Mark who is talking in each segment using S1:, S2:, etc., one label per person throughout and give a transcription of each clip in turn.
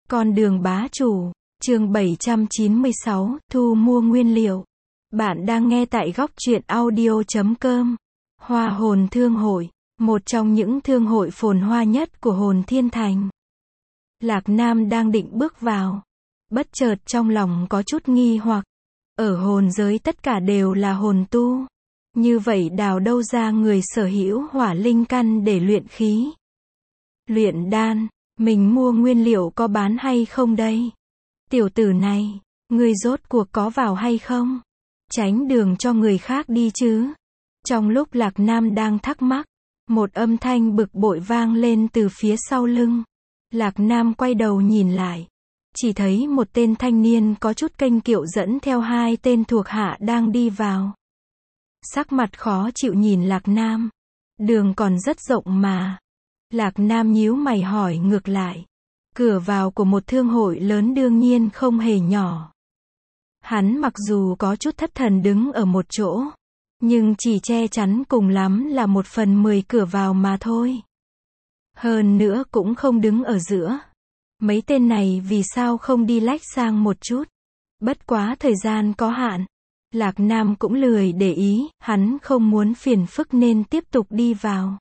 S1: Con đường bá chủ, chương 796, thu mua nguyên liệu. Bạn đang nghe tại góc truyện audio.com. Hoa hồn thương hội, một trong những thương hội phồn hoa nhất của hồn thiên thành. Lạc Nam đang định bước vào. Bất chợt trong lòng có chút nghi hoặc. Ở hồn giới tất cả đều là hồn tu. Như vậy đào đâu ra người sở hữu hỏa linh căn để luyện khí? Luyện đan, mình mua nguyên liệu có bán hay không đây? Tiểu tử này, ngươi rốt cuộc có vào hay không? Tránh đường cho người khác đi chứ. Trong lúc Lạc Nam đang thắc mắc, một âm thanh bực bội vang lên từ phía sau lưng. Lạc Nam quay đầu nhìn lại. Chỉ thấy một tên thanh niên có chút kênh kiệu dẫn theo hai tên thuộc hạ đang đi vào. Sắc mặt khó chịu nhìn Lạc Nam. Đường còn rất rộng mà. Lạc Nam nhíu mày hỏi ngược lại. Cửa vào của một thương hội lớn đương nhiên không hề nhỏ. Hắn mặc dù có chút thất thần đứng ở một chỗ, nhưng chỉ che chắn cùng lắm là 1/10 cửa vào mà thôi. Hơn nữa cũng không đứng ở giữa. Mấy tên này vì sao không đi lách sang một chút? Bất quá thời gian có hạn. Lạc Nam cũng lười để ý, hắn không muốn phiền phức nên tiếp tục đi vào.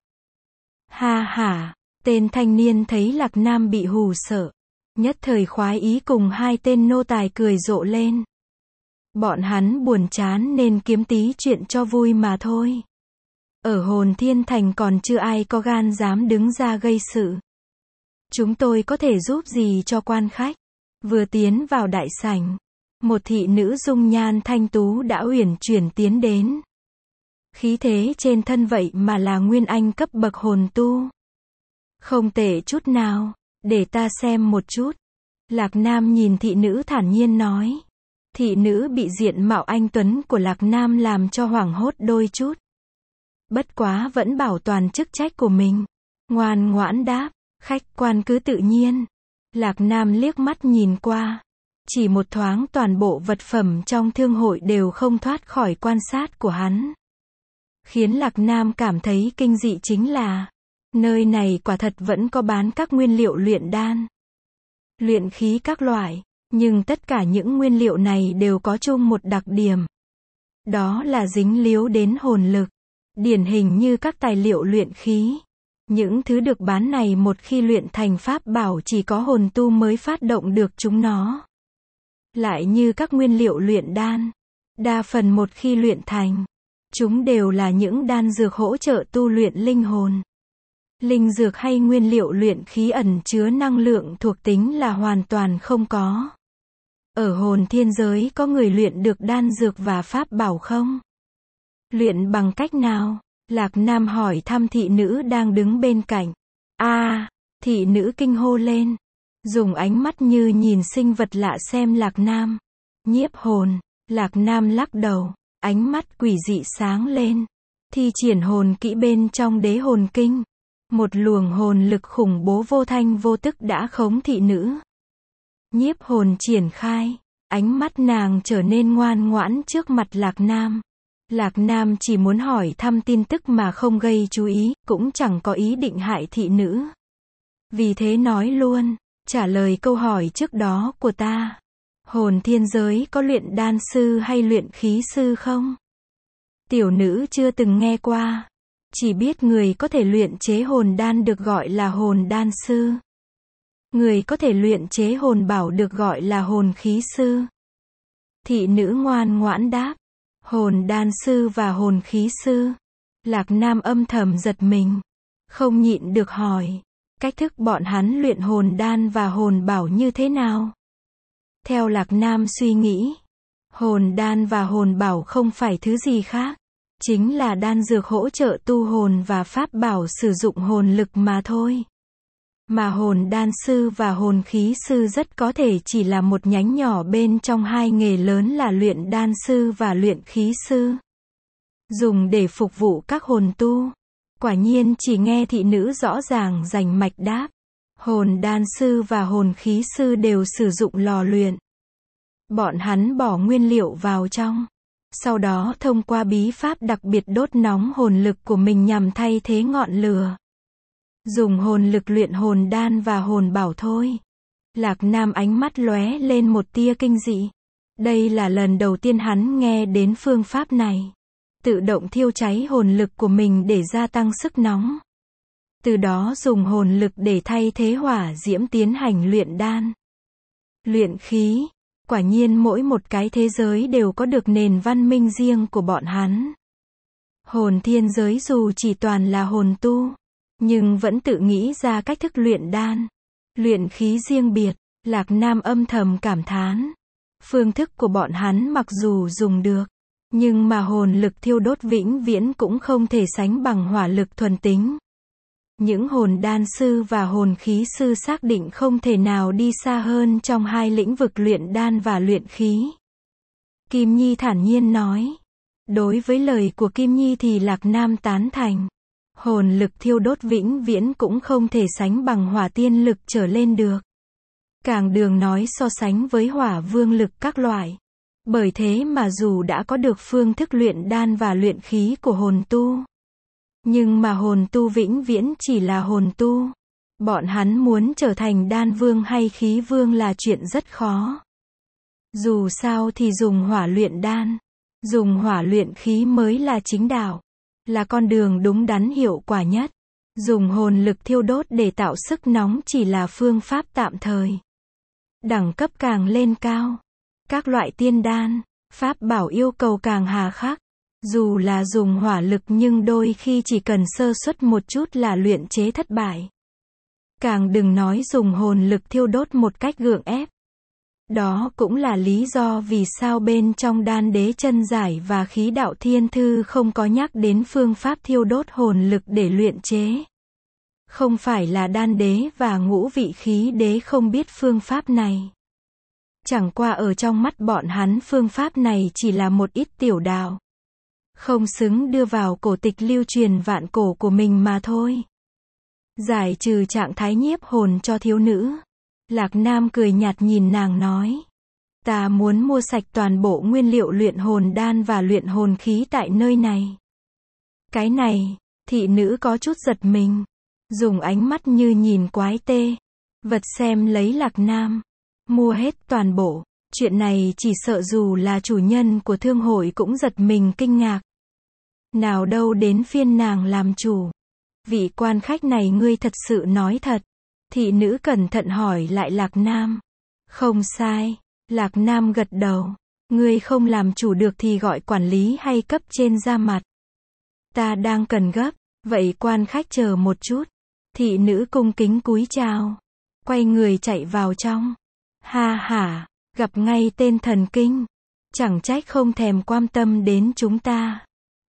S1: Ha ha, tên thanh niên thấy Lạc Nam bị hù sợ. Nhất thời khoái ý cùng hai tên nô tài cười rộ lên. Bọn hắn buồn chán nên kiếm tí chuyện cho vui mà thôi. Ở hồn thiên thành còn chưa ai có gan dám đứng ra gây sự. Chúng tôi có thể giúp gì cho quan khách? Vừa tiến vào đại sảnh, một thị nữ dung nhan thanh tú đã uyển chuyển tiến đến. Khí thế trên thân vậy mà là nguyên anh cấp bậc hồn tu. Không tệ chút nào, để ta xem một chút. Lạc Nam nhìn thị nữ thản nhiên nói. Thị nữ bị diện mạo anh tuấn của Lạc Nam làm cho hoảng hốt đôi chút. Bất quá vẫn bảo toàn chức trách của mình. Ngoan ngoãn đáp, khách quan cứ tự nhiên. Lạc Nam liếc mắt nhìn qua. Chỉ một thoáng toàn bộ vật phẩm trong thương hội đều không thoát khỏi quan sát của hắn. Khiến Lạc Nam cảm thấy kinh dị chính là, nơi này quả thật vẫn có bán các nguyên liệu luyện đan, luyện khí các loại, nhưng tất cả những nguyên liệu này đều có chung một đặc điểm. Đó là dính líu đến hồn lực, điển hình như các tài liệu luyện khí. Những thứ được bán này một khi luyện thành pháp bảo chỉ có hồn tu mới phát động được chúng nó. Lại như các nguyên liệu luyện đan, đa phần một khi luyện thành, chúng đều là những đan dược hỗ trợ tu luyện linh hồn. Linh dược hay nguyên liệu luyện khí ẩn chứa năng lượng thuộc tính là hoàn toàn không có. Ở hồn thiên giới có người luyện được đan dược và pháp bảo không? Luyện bằng cách nào? Lạc Nam hỏi thăm thị nữ đang đứng bên cạnh. Thị nữ kinh hô lên. Dùng ánh mắt như nhìn sinh vật lạ xem Lạc Nam. Nhiếp hồn. Lạc Nam lắc đầu. Ánh mắt quỷ dị sáng lên. Thi triển hồn kỹ bên trong đế hồn kinh. Một luồng hồn lực khủng bố vô thanh vô tức đã khống thị nữ. Nhiếp hồn triển khai. Ánh mắt nàng trở nên ngoan ngoãn trước mặt Lạc Nam. Lạc Nam chỉ muốn hỏi thăm tin tức mà không gây chú ý, cũng chẳng có ý định hại thị nữ. Vì thế nói luôn, trả lời câu hỏi trước đó của ta. Hồn thiên giới có luyện đan sư hay luyện khí sư không? Tiểu nữ chưa từng nghe qua. Chỉ biết người có thể luyện chế hồn đan được gọi là hồn đan sư. Người có thể luyện chế hồn bảo được gọi là hồn khí sư. Thị nữ ngoan ngoãn đáp. Hồn đan sư và hồn khí sư. Lạc Nam âm thầm giật mình. Không nhịn được hỏi. Cách thức bọn hắn luyện hồn đan và hồn bảo như thế nào? Theo Lạc Nam suy nghĩ, hồn đan và hồn bảo không phải thứ gì khác. Chính là đan dược hỗ trợ tu hồn và pháp bảo sử dụng hồn lực mà thôi. Mà hồn đan sư và hồn khí sư rất có thể chỉ là một nhánh nhỏ bên trong hai nghề lớn là luyện đan sư và luyện khí sư. Dùng để phục vụ các hồn tu. Quả nhiên chỉ nghe thị nữ rõ ràng rành mạch đáp. Hồn đan sư và hồn khí sư đều sử dụng lò luyện. Bọn hắn bỏ nguyên liệu vào trong. Sau đó thông qua bí pháp đặc biệt đốt nóng hồn lực của mình nhằm thay thế ngọn lửa. Dùng hồn lực luyện hồn đan và hồn bảo thôi. Lạc Nam ánh mắt lóe lên một tia kinh dị. Đây là lần đầu tiên hắn nghe đến phương pháp này. Tự động thiêu cháy hồn lực của mình để gia tăng sức nóng. Từ đó dùng hồn lực để thay thế hỏa diễm tiến hành luyện đan. Luyện khí. Quả nhiên mỗi một cái thế giới đều có được nền văn minh riêng của bọn hắn. Hồn thiên giới dù chỉ toàn là hồn tu, nhưng vẫn tự nghĩ ra cách thức luyện đan, luyện khí riêng biệt. Lạc Nam âm thầm cảm thán. Phương thức của bọn hắn mặc dù dùng được, nhưng mà hồn lực thiêu đốt vĩnh viễn cũng không thể sánh bằng hỏa lực thuần tính. Những hồn đan sư và hồn khí sư xác định không thể nào đi xa hơn trong hai lĩnh vực luyện đan và luyện khí. Kim Nhi thản nhiên nói. Đối với lời của Kim Nhi thì Lạc Nam tán thành. Hồn lực thiêu đốt vĩnh viễn cũng không thể sánh bằng hỏa tiên lực trở lên được. Càng đừng nói so sánh với hỏa vương lực các loại. Bởi thế mà dù đã có được phương thức luyện đan và luyện khí của hồn tu, nhưng mà hồn tu vĩnh viễn chỉ là hồn tu. Bọn hắn muốn trở thành đan vương hay khí vương là chuyện rất khó. Dù sao thì dùng hỏa luyện đan, dùng hỏa luyện khí mới là chính đạo, là con đường đúng đắn hiệu quả nhất. Dùng hồn lực thiêu đốt để tạo sức nóng chỉ là phương pháp tạm thời. Đẳng cấp càng lên cao, các loại tiên đan, pháp bảo yêu cầu càng hà khắc. Dù là dùng hỏa lực nhưng đôi khi chỉ cần sơ suất một chút là luyện chế thất bại. Càng đừng nói dùng hồn lực thiêu đốt một cách gượng ép. Đó cũng là lý do vì sao bên trong đan đế chân giải và khí đạo thiên thư không có nhắc đến phương pháp thiêu đốt hồn lực để luyện chế. Không phải là đan đế và ngũ vị khí đế không biết phương pháp này. Chẳng qua ở trong mắt bọn hắn phương pháp này chỉ là một ít tiểu đạo. Không xứng đưa vào cổ tịch lưu truyền vạn cổ của mình mà thôi. Giải trừ trạng thái nhiếp hồn cho thiếu nữ. Lạc Nam cười nhạt nhìn nàng nói. Ta muốn mua sạch toàn bộ nguyên liệu luyện hồn đan và luyện hồn khí tại nơi này. Cái này, thị nữ có chút giật mình. Dùng ánh mắt như nhìn quái tê. Vật xem lấy Lạc Nam. Mua hết toàn bộ. Chuyện này chỉ sợ dù là chủ nhân của thương hội cũng giật mình kinh ngạc. Nào đâu đến phiên nàng làm chủ. Vị quan khách này ngươi thật sự nói thật. Thị nữ cẩn thận hỏi lại Lạc Nam. Không sai. Lạc Nam gật đầu. Ngươi không làm chủ được thì gọi quản lý hay cấp trên ra mặt. Ta đang cần gấp. Vậy quan khách chờ một chút. Thị nữ cung kính cúi chào. Quay người chạy vào trong. Ha ha, gặp ngay tên thần kinh. Chẳng trách không thèm quan tâm đến chúng ta.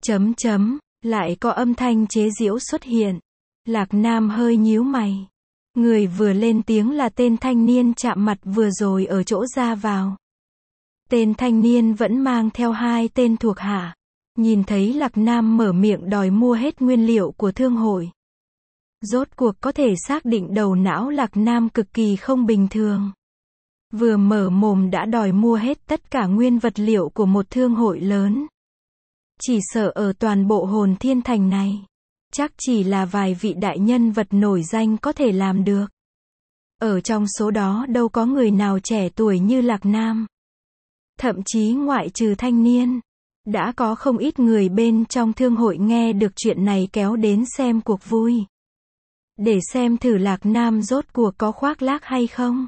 S1: Lại có âm thanh chế giễu xuất hiện. Lạc Nam hơi nhíu mày. Người vừa lên tiếng là tên thanh niên chạm mặt vừa rồi ở chỗ ra vào. Tên thanh niên vẫn mang theo hai tên thuộc hạ. Nhìn thấy Lạc Nam mở miệng đòi mua hết nguyên liệu của thương hội. Rốt cuộc có thể xác định đầu não Lạc Nam cực kỳ không bình thường. Vừa mở mồm đã đòi mua hết tất cả nguyên vật liệu của một thương hội lớn. Chỉ sợ ở toàn bộ hồn thiên thành này, chắc chỉ là vài vị đại nhân vật nổi danh có thể làm được. Ở trong số đó đâu có người nào trẻ tuổi như Lạc Nam. Thậm chí ngoại trừ thanh niên, đã có không ít người bên trong thương hội nghe được chuyện này kéo đến xem cuộc vui. Để xem thử Lạc Nam rốt cuộc có khoác lác hay không.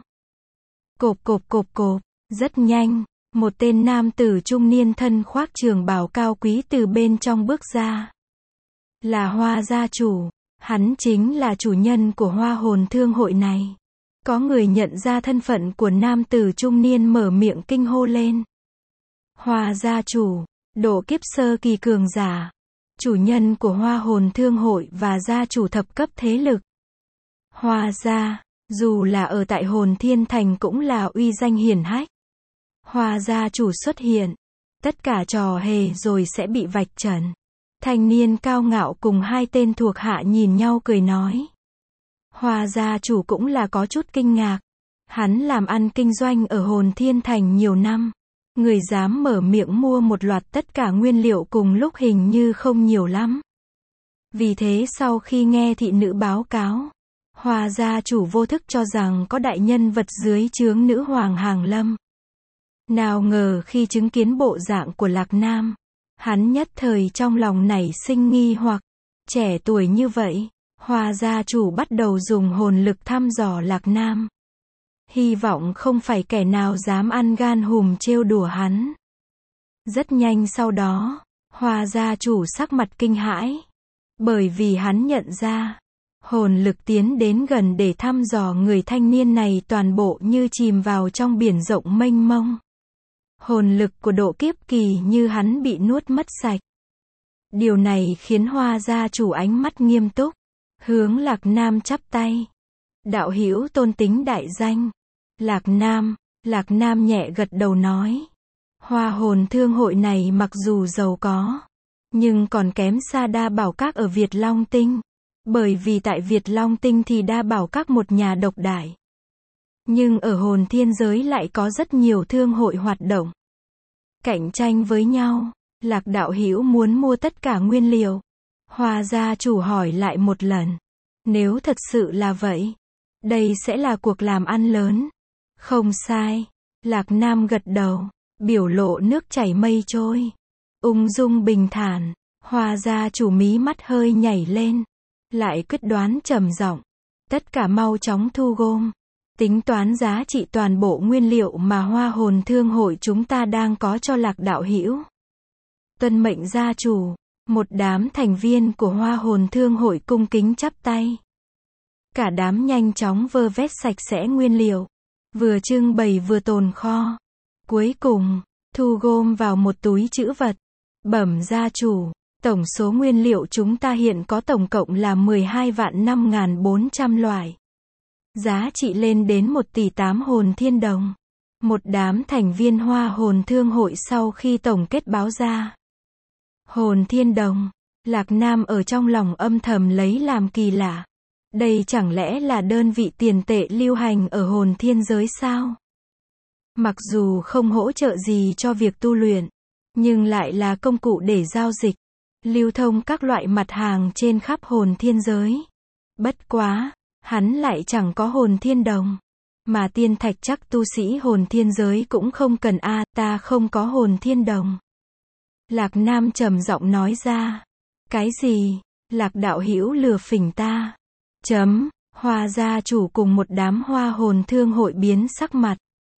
S1: Cộp. Rất nhanh, một tên nam tử trung niên thân khoác trường bào cao quý từ bên trong bước ra. Là Hoa gia chủ, hắn chính là chủ nhân của Hoa hồn thương hội này. Có người nhận ra thân phận của nam tử trung niên mở miệng kinh hô lên. Hoa gia chủ, độ kiếp sơ kỳ cường giả. Chủ nhân của Hoa hồn thương hội và gia chủ thập cấp thế lực. Hoa gia, dù là ở tại hồn thiên thành cũng là uy danh hiển hách. Hoa gia chủ xuất hiện. Tất cả trò hề rồi sẽ bị vạch trần. Thanh niên cao ngạo cùng hai tên thuộc hạ nhìn nhau cười nói. Hoa gia chủ cũng là có chút kinh ngạc. Hắn làm ăn kinh doanh ở hồn thiên thành nhiều năm. Người dám mở miệng mua một loạt tất cả nguyên liệu cùng lúc hình như không nhiều lắm. Vì thế sau khi nghe thị nữ báo cáo, Hoa gia chủ vô thức cho rằng có đại nhân vật dưới trướng nữ hoàng hàng lâm. Nào ngờ khi chứng kiến bộ dạng của Lạc Nam, hắn nhất thời trong lòng nảy sinh nghi hoặc, trẻ tuổi như vậy, Hoa gia chủ bắt đầu dùng hồn lực thăm dò Lạc Nam. Hy vọng không phải kẻ nào dám ăn gan hùm trêu đùa hắn. Rất nhanh sau đó, Hoa gia chủ sắc mặt kinh hãi, bởi vì hắn nhận ra, hồn lực tiến đến gần để thăm dò người thanh niên này toàn bộ như chìm vào trong biển rộng mênh mông. Hồn lực của độ kiếp kỳ như hắn bị nuốt mất sạch. Điều này khiến Hoa gia chủ ánh mắt nghiêm túc, hướng Lạc Nam chắp tay. Đạo hữu tôn tính đại danh. Lạc Nam nhẹ gật đầu nói. Hoa hồn thương hội này mặc dù giàu có, nhưng còn kém xa đa bảo các ở Việt Long Tinh. Bởi vì tại Việt Long Tinh thì đa bảo các một nhà độc đại. Nhưng ở hồn thiên giới lại có rất nhiều thương hội hoạt động. Cạnh tranh với nhau, Lạc đạo hữu muốn mua tất cả nguyên liệu. Hoa gia chủ hỏi lại một lần. Nếu thật sự là vậy, đây sẽ là cuộc làm ăn lớn. Không sai. Lạc Nam gật đầu, biểu lộ nước chảy mây trôi. Ung dung bình thản, Hoa gia chủ mí mắt hơi nhảy lên. Lại quyết đoán trầm giọng. Tất cả mau chóng thu gom. Tính toán giá trị toàn bộ nguyên liệu mà Hoa hồn thương hội chúng ta đang có cho Lạc đạo hữu. Tuân mệnh gia chủ. Một đám thành viên của Hoa hồn thương hội cung kính chắp tay. Cả đám nhanh chóng vơ vét sạch sẽ nguyên liệu. Vừa trưng bày vừa tồn kho. Cuối cùng, thu gom vào một túi trữ vật. Bẩm gia chủ, tổng số nguyên liệu chúng ta hiện có tổng cộng là 12.5.400 loại. Giá trị lên đến 1 tỷ 8 hồn thiên đồng. Một đám thành viên Hoa hồn thương hội sau khi tổng kết báo ra. Hồn thiên đồng. Lạc Nam ở trong lòng âm thầm lấy làm kỳ lạ. Đây chẳng lẽ là đơn vị tiền tệ lưu hành ở hồn thiên giới sao? Mặc dù không hỗ trợ gì cho việc tu luyện, nhưng lại là công cụ để giao dịch, lưu thông các loại mặt hàng trên khắp hồn thiên giới. Bất quá, hắn lại chẳng có hồn thiên đồng. Mà tiên thạch chắc tu sĩ hồn thiên giới cũng không cần ta không có hồn thiên đồng. Lạc Nam trầm giọng nói ra. Cái gì? Lạc đạo hữu lừa phỉnh ta. Hoa gia chủ cùng một đám hoa hồn thương hội biến sắc mặt.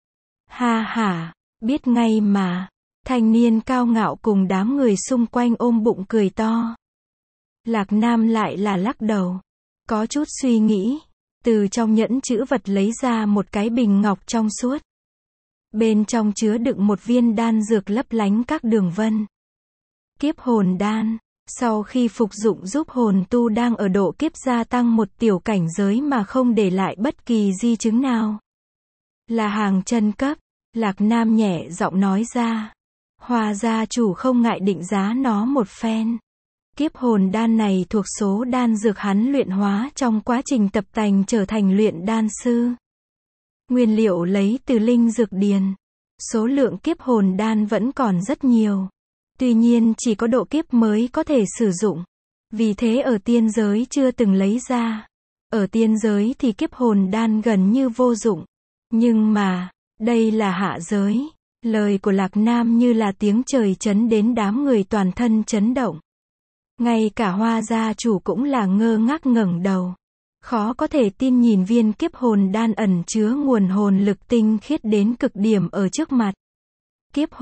S1: Ha ha, biết ngay mà. Thanh niên cao ngạo cùng đám người xung quanh ôm bụng cười to. Lạc Nam lại là lắc đầu. Có chút suy nghĩ. Từ trong nhẫn trữ vật lấy ra một cái bình ngọc trong suốt. Bên trong chứa đựng một viên đan dược lấp lánh các đường vân. Kiếp hồn đan. Sau khi phục dụng giúp hồn tu đang ở độ kiếp gia tăng một tiểu cảnh giới mà không để lại bất kỳ di chứng nào. Là hàng chân cấp. Lạc Nam nhẹ giọng nói ra. Hoa gia chủ không ngại định giá nó một phen. Kiếp hồn đan này thuộc số đan dược hắn luyện hóa trong quá trình tập tành trở thành luyện đan sư. Nguyên liệu lấy từ linh dược điền. Số lượng kiếp hồn đan vẫn còn rất nhiều. Tuy nhiên chỉ có độ kiếp mới có thể sử dụng. Vì thế ở tiên giới chưa từng lấy ra. Ở tiên giới thì kiếp hồn đan gần như vô dụng. Nhưng mà, đây là hạ giới. Lời của Lạc Nam như là tiếng trời chấn đến đám người toàn thân chấn động. Ngay cả Hoa gia chủ cũng là ngơ ngác ngẩng đầu. Khó có thể tin nhìn viên kiếp hồn đan ẩn chứa nguồn hồn lực tinh khiết đến cực điểm ở trước mặt. Kiếp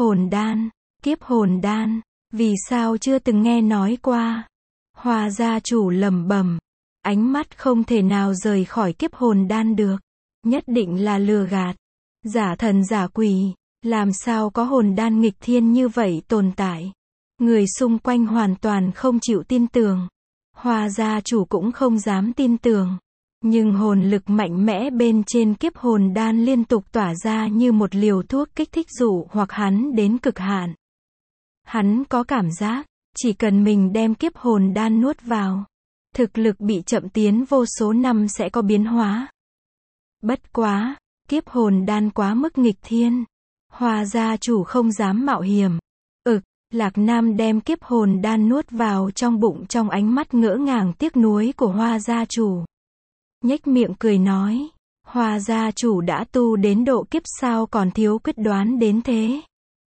S1: hồn đan, vì sao chưa từng nghe nói qua? Hoa gia chủ lẩm bẩm, ánh mắt không thể nào rời khỏi kiếp hồn đan được. Nhất định là lừa gạt, giả thần giả quỷ, làm sao có hồn đan nghịch thiên như vậy tồn tại? Người xung quanh hoàn toàn không chịu tin tưởng. Hoa gia chủ cũng không dám tin tưởng. Nhưng hồn lực mạnh mẽ bên trên kiếp hồn đan liên tục tỏa ra như một liều thuốc kích thích dụ hoặc hắn đến cực hạn. Hắn có cảm giác, chỉ cần mình đem kiếp hồn đan nuốt vào, thực lực bị chậm tiến vô số năm sẽ có biến hóa. Bất quá, kiếp hồn đan quá mức nghịch thiên. Hoa gia chủ không dám mạo hiểm. Lạc Nam đem kiếp hồn đan nuốt vào trong bụng trong ánh mắt ngỡ ngàng tiếc nuối của Hoa gia chủ. nhếch miệng cười nói, Hoa gia chủ đã tu đến độ kiếp sao còn thiếu quyết đoán đến thế.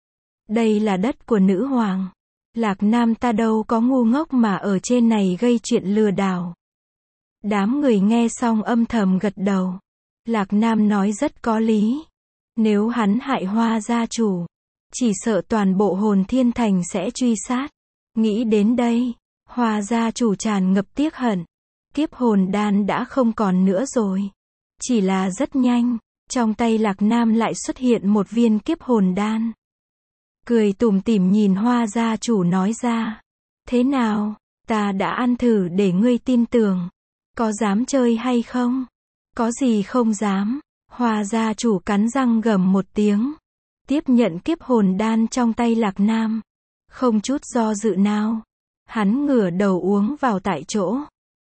S1: Đây là đất của nữ hoàng. Lạc Nam ta đâu có ngu ngốc mà ở trên này gây chuyện lừa đảo. Đám người nghe xong âm thầm gật đầu. Lạc Nam nói rất có lý. Nếu hắn hại Hoa gia chủ, chỉ sợ toàn bộ Hồn Thiên Thành sẽ truy sát. Nghĩ đến đây, Hoa gia chủ tràn ngập tiếc hận. Kiếp hồn đan đã không còn nữa rồi. Chỉ là rất nhanh, trong tay Lạc Nam lại xuất hiện một viên kiếp hồn đan. Cười tủm tỉm nhìn Hoa gia chủ nói ra. Thế nào, ta đã ăn thử để ngươi tin tưởng. Có dám chơi hay không? Có gì không dám. Hoa gia chủ cắn răng gầm một tiếng. Tiếp nhận kiếp hồn đan trong tay Lạc Nam. Không chút do dự nào. Hắn ngửa đầu uống vào tại chỗ.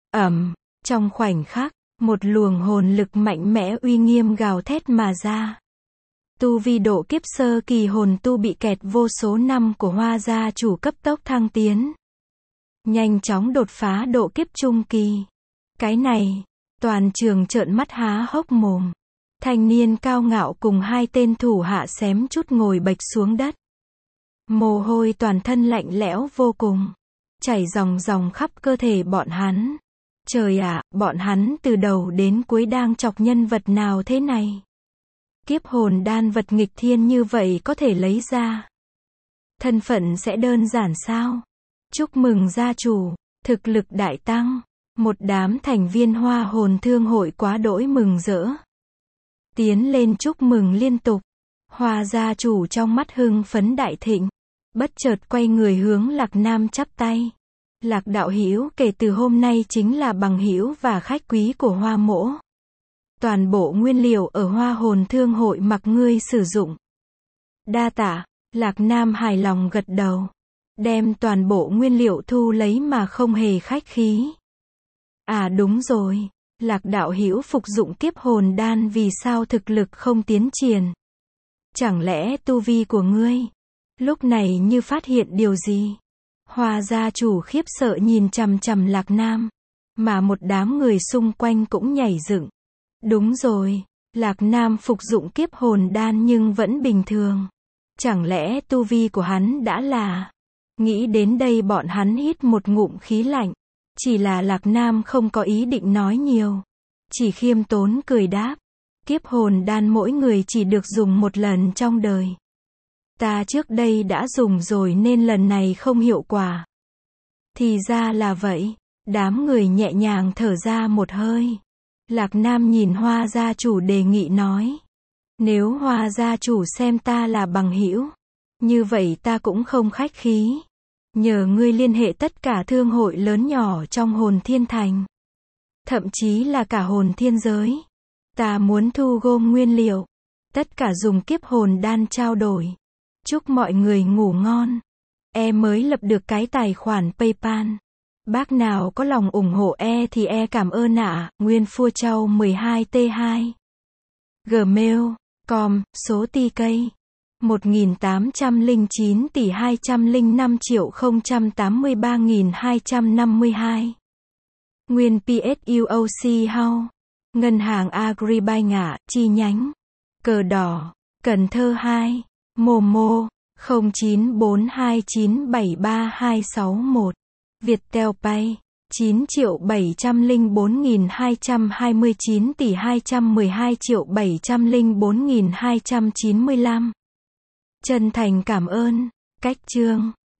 S1: Trong khoảnh khắc, một luồng hồn lực mạnh mẽ uy nghiêm gào thét mà ra. Tu vi độ kiếp sơ kỳ hồn tu bị kẹt vô số năm của Hoa gia chủ cấp tốc thăng tiến. Nhanh chóng đột phá độ kiếp trung kỳ. Cái này, toàn trường trợn mắt há hốc mồm. Thanh niên cao ngạo cùng hai tên thủ hạ xém chút ngồi bệch xuống đất. Mồ hôi toàn thân lạnh lẽo vô cùng. Chảy ròng ròng khắp cơ thể bọn hắn. Trời ạ, bọn hắn từ đầu đến cuối đang chọc nhân vật nào thế này? Kiếp hồn đan vật nghịch thiên như vậy có thể lấy ra. Thân phận sẽ đơn giản sao? Chúc mừng gia chủ, thực lực đại tăng. Một đám thành viên Hoa Hồn Thương hội quá đỗi mừng rỡ. Tiến lên chúc mừng liên tục. Hoa gia chủ trong mắt hưng phấn đại thịnh. Bất chợt quay người hướng Lạc Nam chắp tay. Lạc đạo hữu kể từ hôm nay chính là bằng hữu và khách quý của Hoa mỗ. Toàn bộ nguyên liệu ở Hoa Hồn Thương hội mặc ngươi sử dụng. Đa tạ, Lạc Nam hài lòng gật đầu. Đem toàn bộ nguyên liệu thu lấy mà không hề khách khí. À đúng rồi, Lạc đạo hữu phục dụng kiếp hồn đan vì sao thực lực không tiến triển? Chẳng lẽ tu vi của ngươi lúc này như phát hiện điều gì? Hoa gia chủ khiếp sợ nhìn chằm chằm Lạc Nam, mà một đám người xung quanh cũng nhảy dựng. Đúng rồi, Lạc Nam phục dụng kiếp hồn đan nhưng vẫn bình thường. Chẳng lẽ tu vi của hắn đã là... Nghĩ đến đây bọn hắn hít một ngụm khí lạnh. Chỉ là Lạc Nam không có ý định nói nhiều. Chỉ khiêm tốn cười đáp. Kiếp hồn đan mỗi người chỉ được dùng một lần trong đời. Ta trước đây đã dùng rồi nên lần này không hiệu quả. Thì ra là vậy. Đám người nhẹ nhàng thở ra một hơi. Lạc Nam nhìn Hoa gia chủ đề nghị nói. Nếu Hoa gia chủ xem ta là bằng hữu, như vậy ta cũng không khách khí. Nhờ ngươi liên hệ tất cả thương hội lớn nhỏ trong Hồn Thiên Thành. Thậm chí là cả Hồn Thiên giới. Ta muốn thu gom nguyên liệu. Tất cả dùng kiếp hồn đan trao đổi. Chúc mọi người ngủ ngon. Mới lập được cái tài khoản PayPal. Bác nào có lòng ủng hộ thì cảm ơn ạ. Nguyên Phua Châu 12T2 Gmail.com số TK 1809 tỷ 205.083.252 Nguyên PSUOC House Ngân hàng Agribank chi nhánh Cờ Đỏ Cần Thơ 2 Momo 0942973261 Viettel Pay 9.704.229 tỷ 212.704.295 Chân thành cảm ơn. Cách chương